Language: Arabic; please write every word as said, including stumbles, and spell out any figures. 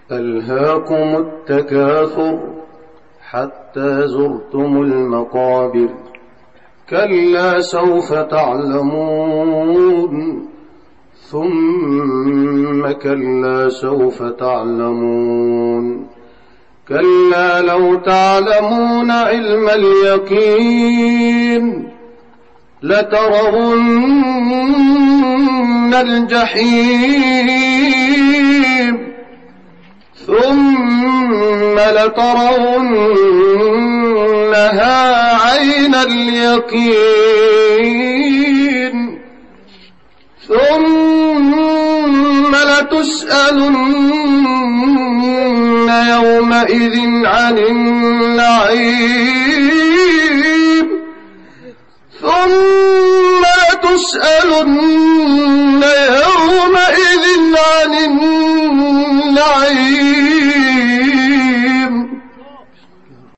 ألهاكم التكاثر حتى زرتم المقابر كلا سوف تعلمون ثم كلا سوف تعلمون كلا لو تعلمون علم اليقين لترون الجحيم ثم لترونها عين اليقين ثم لتسألن يومئذ عن النعيم ثم لتسألن يومئذ عن النعيم